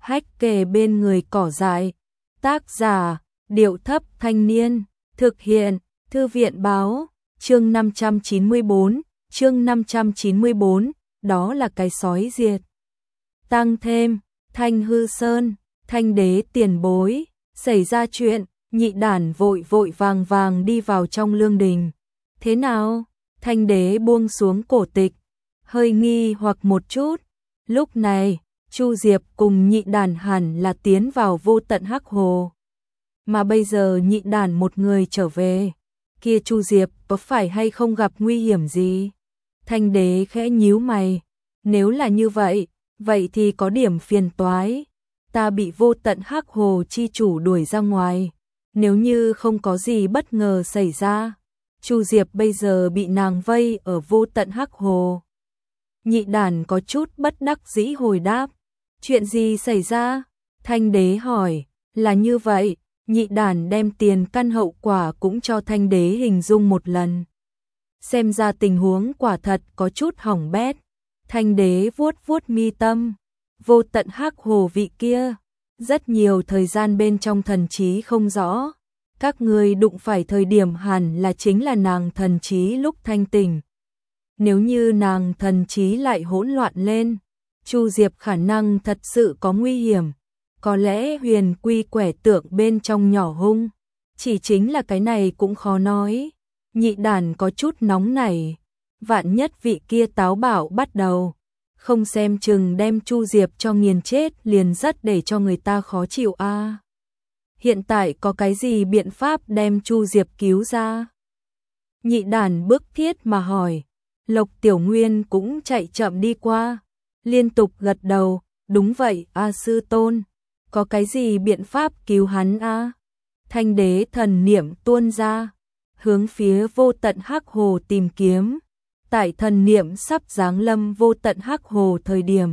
hách kề bên người cỏ dại. Tác giả, Điệu Thấp Thanh Niên. Thực hiện, Thư viện Báo. Chương 594, chương 594, đó là cái sói diệt. Tăng thêm, Thanh Hư Sơn, Thanh đế tiền bối, xảy ra chuyện, Nhị Đản vội vội vàng vàng đi vào trong lương đình. Thế nào? Thanh đế buông xuống cổ tịch, hơi nghi hoặc một chút. Lúc này, Chu Diệp cùng Nhị Đản hẳn là tiến vào vô tận hắc hồ. Mà bây giờ Nhị Đản một người trở về, kia Chu Diệp có phải hay không gặp nguy hiểm gì? Thanh đế khẽ nhíu mày, nếu là như vậy, vậy thì có điểm phiền toái. Ta bị vô tận hắc hồ chi chủ đuổi ra ngoài, nếu như không có gì bất ngờ xảy ra, Chu Diệp bây giờ bị nàng vây ở vô tận hắc hồ. Nhị Đản có chút bất đắc dĩ hồi đáp, chuyện gì xảy ra? Thanh đế hỏi, là như vậy. Nhị Đản đem tiền căn hậu quả cũng cho Thanh đế hình dung một lần. Xem ra tình huống quả thật có chút hỏng bét. Thanh đế vuốt vuốt mi tâm, vô tận hắc hồ vị kia, rất nhiều thời gian bên trong thần trí không rõ. Các ngươi đụng phải thời điểm hẳn là chính là nàng thần trí lúc thanh tỉnh. Nếu như nàng thần trí lại hỗn loạn lên, Chu Diệp khả năng thật sự có nguy hiểm. Có lẽ huyền quy quẻ tượng bên trong nhỏ hung, chỉ chính là cái này cũng khó nói. Nhị Đản có chút nóng nảy, vạn nhất vị kia táo bạo bắt đầu, không xem chừng đem Chu Diệp cho nghiền chết liền rất để cho người ta khó chịu a. Hiện tại có cái gì biện pháp đem Chu Diệp cứu ra? Nhị Đản bức thiết mà hỏi. Lộc Tiểu Nguyên cũng chạy chậm đi qua, liên tục gật đầu, đúng vậy a sư tôn. Có cái gì biện pháp cứu hắn a? Thanh đế thần niệm tuôn ra, hướng phía vô tận hắc hồ tìm kiếm. Tại thần niệm sắp giáng lâm vô tận hắc hồ thời điểm,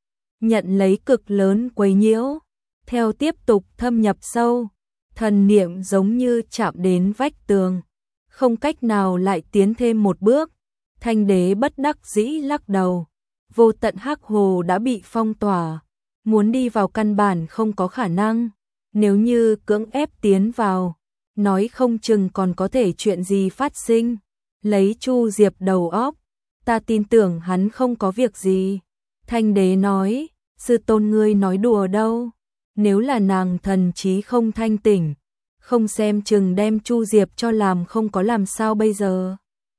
nhận lấy cực lớn quấy nhiễu, theo tiếp tục thâm nhập sâu, thần niệm giống như chạm đến vách tường, không cách nào lại tiến thêm một bước. Thanh đế bất đắc dĩ lắc đầu, vô tận hắc hồ đã bị phong tỏa, muốn đi vào căn bản không có khả năng. Nếu như cưỡng ép tiến vào, nói không chừng còn có thể chuyện gì phát sinh. Lấy Chu Diệp đầu óc, ta tin tưởng hắn không có việc gì. Thanh đế nói, sư tôn ngươi nói đùa đâu. Nếu là nàng thần trí không thanh tỉnh, không xem chừng đem Chu Diệp cho làm không có làm sao bây giờ.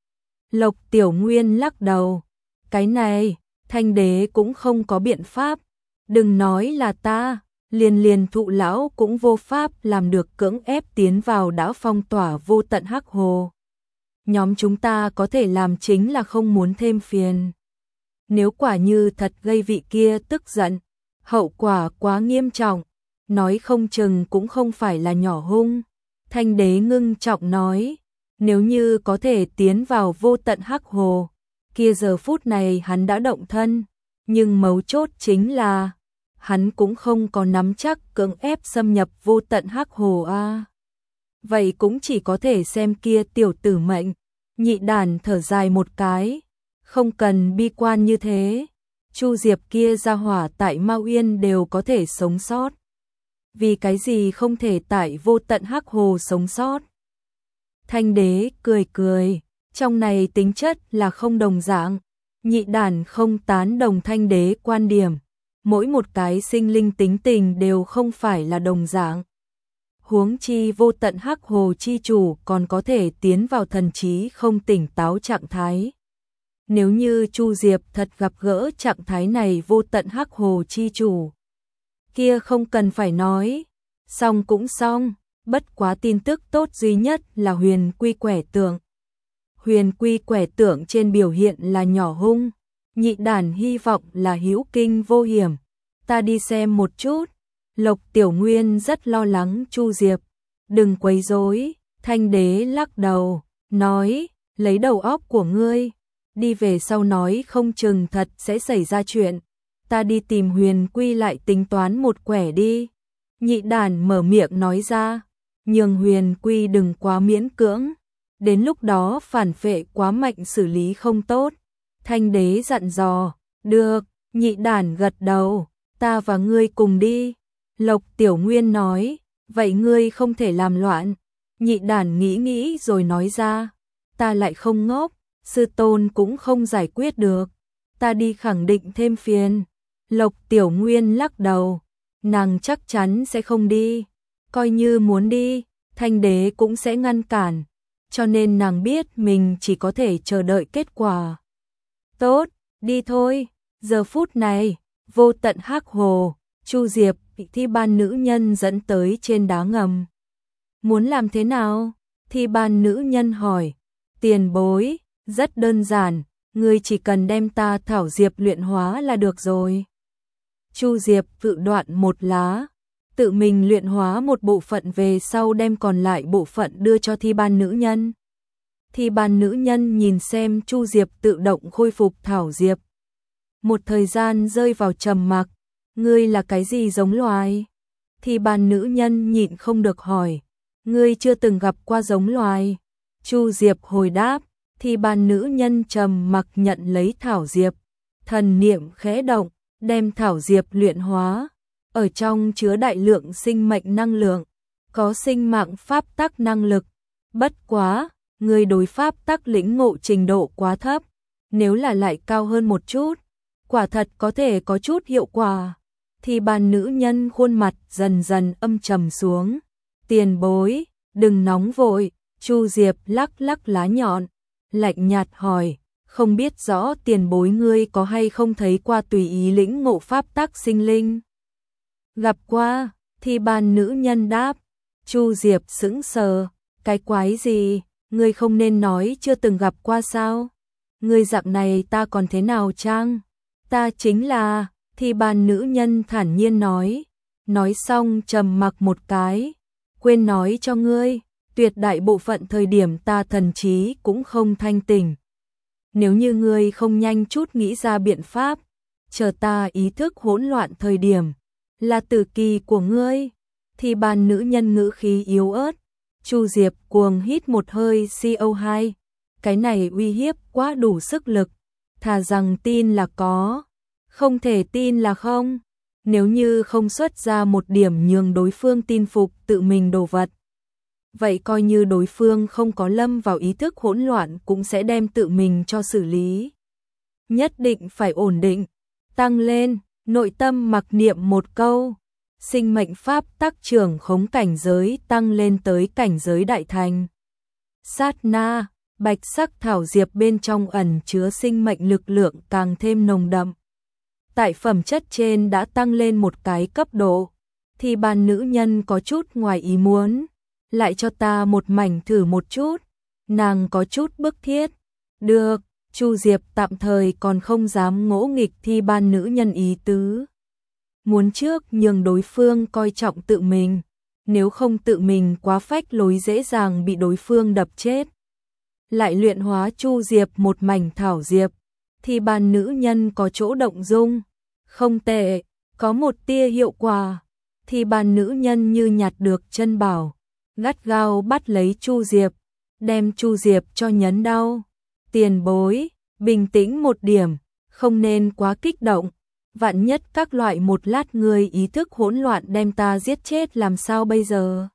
Lộc Tiểu Nguyên lắc đầu, cái này, Thanh đế cũng không có biện pháp. Đừng nói là ta, liền thụ lão cũng vô pháp làm được cưỡng ép tiến vào đã phong tỏa vô tận hắc hồ. Nhóm chúng ta có thể làm chính là không muốn thêm phiền. Nếu quả như thật gây vị kia tức giận, hậu quả quá nghiêm trọng, nói không chừng cũng không phải là nhỏ hung. Thanh đế ngưng trọng nói, nếu như có thể tiến vào vô tận hắc hồ, kia giờ phút này hắn đã động thân, nhưng mấu chốt chính là hắn cũng không có nắm chắc cưỡng ép xâm nhập vô tận hắc hồ a. Vậy cũng chỉ có thể xem kia tiểu tử mệnh. Nhị Đản thở dài một cái, không cần bi quan như thế. Chu Diệp kia ra hỏa tại Ma Uyên đều có thể sống sót, vì cái gì không thể tại vô tận hắc hồ sống sót? Thanh đế cười cười, trong này tính chất là không đồng dạng. Nhị Đản không tán đồng Thanh đế quan điểm, mỗi một cái sinh linh tính tình đều không phải là đồng dạng. Huống chi vô tận hắc hồ chi chủ còn có thể tiến vào thần trí không tỉnh táo trạng thái. Nếu như Chu Diệp thật gặp gỡ trạng thái này vô tận hắc hồ chi chủ, kia không cần phải nói, xong cũng xong. Bất quá tin tức tốt duy nhất là huyền quy quẻ tượng. Huyền quy quẻ tượng trên biểu hiện là nhỏ hung. Nhị Đản hy vọng là hữu kinh vô hiểm. Ta đi xem một chút. Lộc Tiểu Nguyên rất lo lắng Chu Diệp. Đừng quấy rối. Thanh đế lắc đầu, nói, lấy đầu óc của ngươi, đi về sau nói không chừng thật sẽ xảy ra chuyện. Ta đi tìm huyền quy lại tính toán một quẻ đi. Nhị Đản mở miệng nói ra, nhường huyền quy đừng quá miễn cưỡng. Đến lúc đó phản phệ quá mạnh xử lý không tốt. Thanh đế dặn dò, được. Nhị Đản gật đầu, ta và ngươi cùng đi. Lộc Tiểu Nguyên nói, vậy ngươi không thể làm loạn. Nhị đản nghĩ nghĩ rồi nói ra, ta lại không ngốc, sư tôn cũng không giải quyết được, ta đi khẳng định thêm phiền. Lộc Tiểu Nguyên lắc đầu, nàng chắc chắn sẽ không đi, coi như muốn đi, Thanh đế cũng sẽ ngăn cản, cho nên nàng biết mình chỉ có thể chờ đợi kết quả. Tốt, đi thôi. Giờ phút này, vô tận hắc hồ, Chu Diệp bị thi ban nữ nhân dẫn tới trên đá ngầm. Muốn làm thế nào? Thi ban nữ nhân hỏi. Tiền bối, rất đơn giản, ngươi chỉ cần đem ta thảo diệp luyện hóa là được rồi. Chu Diệp tự đoạn một lá, tự mình luyện hóa một bộ phận về sau đem còn lại bộ phận đưa cho thi ban nữ nhân. Thi ban nữ nhân nhìn xem Chu Diệp tự động khôi phục thảo diệp. Một thời gian rơi vào trầm mặc, ngươi là cái gì giống loài? Thi ban nữ nhân nhịn không được hỏi, ngươi chưa từng gặp qua giống loài. Chu Diệp hồi đáp, thi ban nữ nhân trầm mặc nhận lấy thảo diệp, thần niệm khẽ động, đem thảo diệp luyện hóa, ở trong chứa đại lượng sinh mệnh năng lượng, có sinh mạng pháp tắc năng lực. Bất quá, người đối pháp tắc lĩnh ngộ trình độ quá thấp, nếu là lại cao hơn một chút, quả thật có thể có chút hiệu quả. Thì bàn nữ nhân khuôn mặt dần dần âm trầm xuống. Tiền bối, đừng nóng vội. Chu Diệp lắc lắc lá nhọn, lạnh nhạt hỏi, không biết rõ tiền bối ngươi có hay không thấy qua tùy ý lĩnh ngộ pháp tắc sinh linh. Gặp qua, thì bàn nữ nhân đáp. Chu Diệp sững sờ, cái quái gì, ngươi không nên nói chưa từng gặp qua sao? Ngươi dạng này ta còn thế nào chăng? Ta chính là, thì bàn nữ nhân thản nhiên nói xong trầm mặc một cái, quên nói cho ngươi, tuyệt đại bộ phận thời điểm ta thần trí cũng không thanh tỉnh. Nếu như ngươi không nhanh chút nghĩ ra biện pháp, chờ ta ý thức hỗn loạn thời điểm, là tử kỳ của ngươi. Thì bàn nữ nhân ngữ khí yếu ớt. Chu Diệp cuồng hít một hơi CO2, cái này uy hiếp quá đủ sức lực, thà rằng tin là có, không thể tin là không. Nếu như không xuất ra một điểm nhường đối phương tin phục tự mình đồ vật, vậy coi như đối phương không có lâm vào ý thức hỗn loạn cũng sẽ đem tự mình cho xử lý. Nhất định phải ổn định, tăng lên, nội tâm mặc niệm một câu, sinh mệnh pháp tắc trưởng khống cảnh giới tăng lên tới cảnh giới đại thành. Sát na, bạch sắc thảo diệp bên trong ẩn chứa sinh mệnh lực lượng càng thêm nồng đậm. Tại phẩm chất trên đã tăng lên một cái cấp độ, thì bàn nữ nhân có chút ngoài ý muốn, lại cho ta một mảnh thử một chút. Nàng có chút bức thiết. Được, Chu Diệp tạm thời còn không dám ngỗ nghịch thi ban nữ nhân ý tứ. Muốn trước nhường đối phương coi trọng tự mình, nếu không tự mình quá phách lối dễ dàng bị đối phương đập chết. Lại luyện hóa Chu Diệp một mảnh thảo diệp, thì bàn nữ nhân có chỗ động dung, không tệ, có một tia hiệu quả. Thì bàn nữ nhân như nhặt được chân bảo, gắt gao bắt lấy Chu Diệp, đem Chu Diệp cho nhấn đau. Tiền bối, bình tĩnh một điểm, không nên quá kích động. Vạn nhất các loại một lát người ý thức hỗn loạn đem ta giết chết làm sao bây giờ?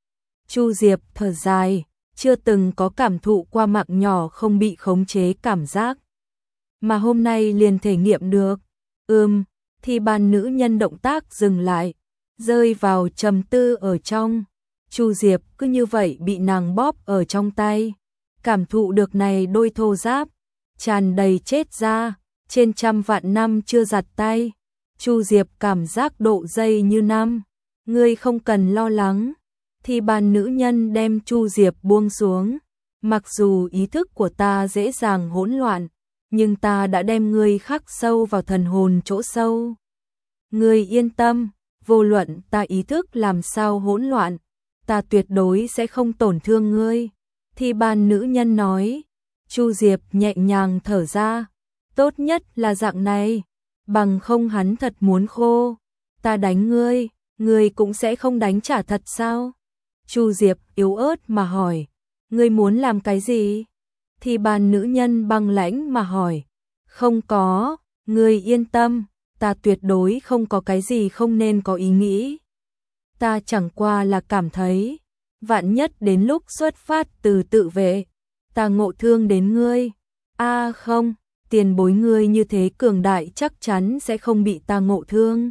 Chu Diệp thở dài, chưa từng có cảm thụ qua mạng nhỏ không bị khống chế cảm giác, mà hôm nay liền thể nghiệm được. Thì bàn nữ nhân động tác dừng lại, rơi vào trầm tư ở trong. Chu Diệp cứ như vậy bị nàng bóp ở trong tay, cảm thụ được này đôi thô giáp, tràn đầy chết ra, trên trăm vạn năm chưa giặt tay. Chu Diệp cảm giác độ dây như năm, ngươi không cần lo lắng. Thì bàn nữ nhân đem Chu Diệp buông xuống, mặc dù ý thức của ta dễ dàng hỗn loạn, nhưng ta đã đem ngươi khắc sâu vào thần hồn chỗ sâu. Ngươi yên tâm, vô luận ta ý thức làm sao hỗn loạn, ta tuyệt đối sẽ không tổn thương ngươi. Thì bàn nữ nhân nói. Chu Diệp nhẹ nhàng thở ra, tốt nhất là dạng này, bằng không hắn thật muốn khô. Ta đánh ngươi, ngươi cũng sẽ không đánh trả thật sao? Chu Diệp yếu ớt mà hỏi, ngươi muốn làm cái gì? Thì bàn nữ nhân băng lãnh mà hỏi, không có, ngươi yên tâm, ta tuyệt đối không có cái gì không nên có ý nghĩ. Ta chẳng qua là cảm thấy, vạn nhất đến lúc xuất phát từ tự vệ, ta ngộ thương đến ngươi. Không, tiền bối ngươi như thế cường đại chắc chắn sẽ không bị ta ngộ thương.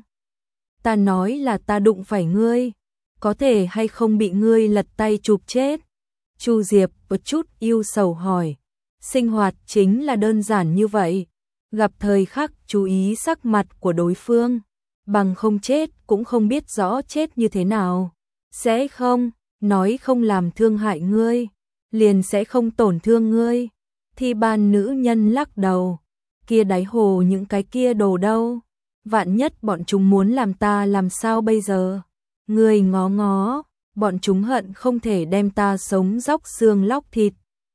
Ta nói là ta đụng phải ngươi, có thể hay không bị ngươi lật tay chụp chết. Chu Diệp một chút yêu sầu hỏi, sinh hoạt chính là đơn giản như vậy, gặp thời khắc chú ý sắc mặt của đối phương, bằng không chết cũng không biết rõ chết như thế nào. Sẽ không, nói không làm thương hại ngươi, liền sẽ không tổn thương ngươi. Thi ban nữ nhân lắc đầu, kia đáy hồ những cái kia đồ đâu, vạn nhất bọn chúng muốn làm ta làm sao bây giờ? Ngươi ngó ngó, bọn chúng hận không thể đem ta sống róc xương lóc thịt.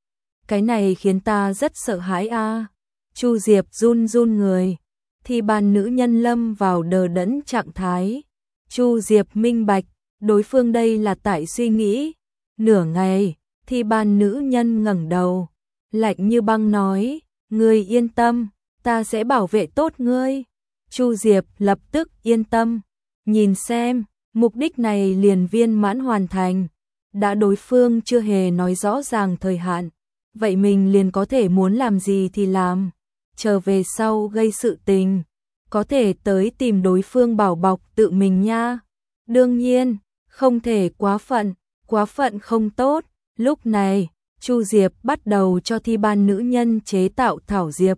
Cái này khiến ta rất sợ hãi a. Chu Diệp run run người, thi ban nữ nhân lâm vào đờ đẫn trạng thái. Chu Diệp minh bạch, đối phương đây là tại suy nghĩ. Nửa ngày, thi ban nữ nhân ngẩng đầu, lạnh như băng nói, ngươi yên tâm, ta sẽ bảo vệ tốt ngươi. Chu Diệp lập tức yên tâm, nhìn xem, mục đích này liền viên mãn hoàn thành. Đã đối phương chưa hề nói rõ ràng thời hạn, vậy mình liền có thể muốn làm gì thì làm. Trở về sau gây sự tình, có thể tới tìm đối phương bảo bọc tự mình nha. Đương nhiên, không thể quá phận không tốt. Lúc này, Chu Diệp bắt đầu cho thi ban nữ nhân chế tạo thảo diệp.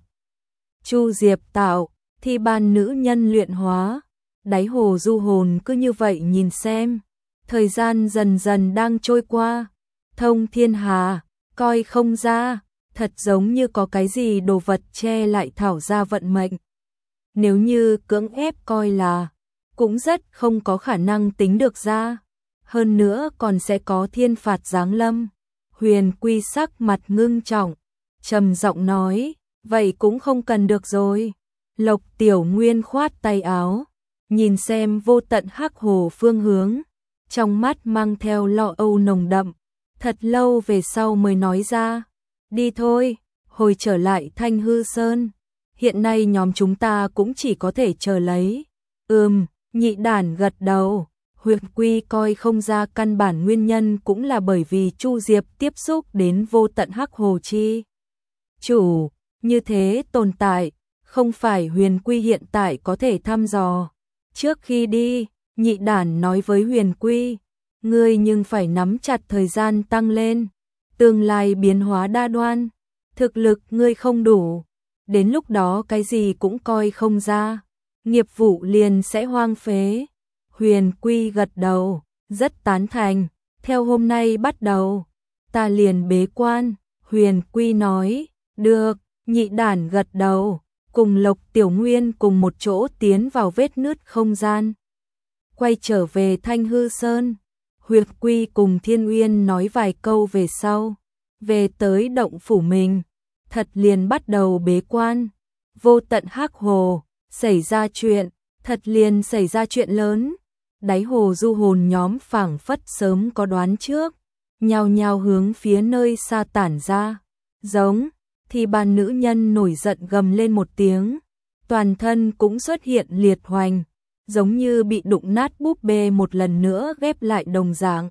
Chu Diệp tạo, thi ban nữ nhân luyện hóa. Đáy hồ du hồn cứ như vậy nhìn xem. Thời gian dần dần đang trôi qua. Thông thiên hà, coi không ra, thật giống như có cái gì đồ vật che lại thảo ra vận mệnh. Nếu như cưỡng ép coi là, cũng rất không có khả năng tính được ra. Hơn nữa còn sẽ có thiên phạt giáng lâm. Huyền Quy sắc mặt ngưng trọng, trầm giọng nói, vậy cũng không cần được rồi. Lộc Tiểu Nguyên khoát tay áo, nhìn xem vô tận hắc hồ phương hướng, trong mắt mang theo lo âu nồng đậm, thật lâu về sau mới nói ra, đi thôi, hồi trở lại Thanh Hư Sơn, hiện nay nhóm chúng ta cũng chỉ có thể chờ lấy. Nhị đản gật đầu. Huyền Quy coi không ra căn bản nguyên nhân cũng là bởi vì Chu Diệp tiếp xúc đến vô tận hắc hồ chi chủ, như thế tồn tại, không phải Huyền Quy hiện tại có thể thăm dò. Trước khi đi, nhị đản nói với Huyền Quy, ngươi nhưng phải nắm chặt thời gian tăng lên, tương lai biến hóa đa đoan, thực lực ngươi không đủ, đến lúc đó cái gì cũng coi không ra, nghiệp vụ liền sẽ hoang phế. Huyền Quy gật đầu, rất tán thành, theo hôm nay bắt đầu, ta liền bế quan. Huyền Quy nói, được, nhị đản gật đầu, cùng Lộc Tiểu Nguyên cùng một chỗ tiến vào vết nứt không gian. Quay trở về Thanh Hư Sơn, Huyền Quy cùng Thiên Uyên nói vài câu về sau, về tới động phủ mình, thật liền bắt đầu bế quan. Vô tận hắc hồ, xảy ra chuyện, thật liền xảy ra chuyện lớn. Đáy hồ du hồn nhóm phảng phất sớm có đoán trước, nhao nhao hướng phía nơi xa tản ra. Giống, thì bàn nữ nhân nổi giận gầm lên một tiếng, toàn thân cũng xuất hiện liệt hoành, giống như bị đụng nát búp bê một lần nữa ghép lại đồng dạng.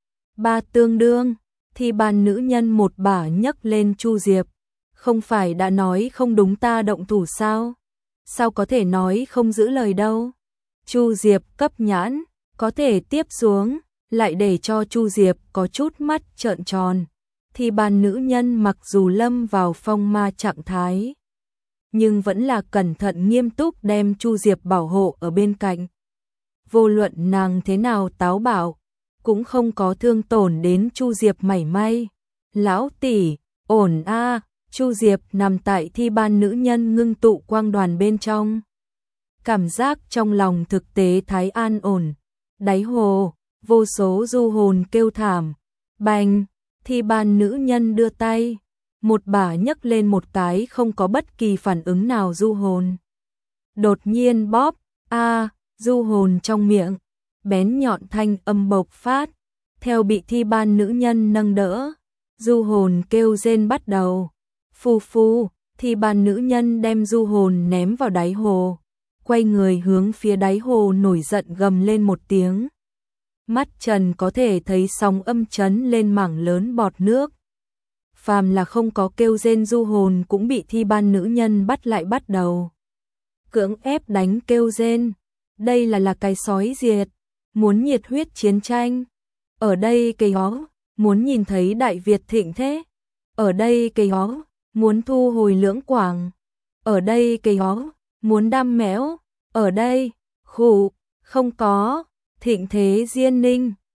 Ba tương đương, thì bàn nữ nhân một bả nhấc lên Chu Diệp, không phải đã nói không đúng ta động thủ sao? Sao có thể nói không giữ lời đâu? Chu Diệp cấp nhãn, có thể tiếp xuống, lại để cho Chu Diệp có chút mắt trợn tròn. Thì bàn nữ nhân mặc dù lâm vào phong ma trạng thái, nhưng vẫn là cẩn thận nghiêm túc đem Chu Diệp bảo hộ ở bên cạnh. Vô luận nàng thế nào táo bạo, cũng không có thương tổn đến Chu Diệp mảy may. Lão tỷ, ổn a. Chu Diệp nằm tại thi ban nữ nhân ngưng tụ quang đoàn bên trong. Cảm giác trong lòng thực tế thái an ổn. Đáy hồ, vô số du hồn kêu thảm. Bành, thi ban nữ nhân đưa tay, một bả nhấc lên một cái không có bất kỳ phản ứng nào du hồn. Đột nhiên bóp, du hồn trong miệng, bén nhọn thanh âm bộc phát, theo bị thi ban nữ nhân nâng đỡ, du hồn kêu rên bắt đầu. Phù phù, thi ban nữ nhân đem du hồn ném vào đáy hồ. quay người hướng phía đáy hồ nổi giận gầm lên một tiếng. Mắt Trần có thể thấy sóng âm chấn lên mảng lớn bọt nước. Phàm là không có kêu rên du hồn cũng bị thi ban nữ nhân bắt lại bắt đầu cưỡng ép đánh kêu rên. Đây là cái sói diệt, muốn nhiệt huyết chiến tranh. Ở đây cây ó, muốn nhìn thấy Đại Việt thịnh thế. Ở đây cây ó, muốn thu hồi Lưỡng Quảng. Ở đây cây ó, muốn đam mẽo. Ở đây, khụ, không có, thịnh thế Diên Ninh.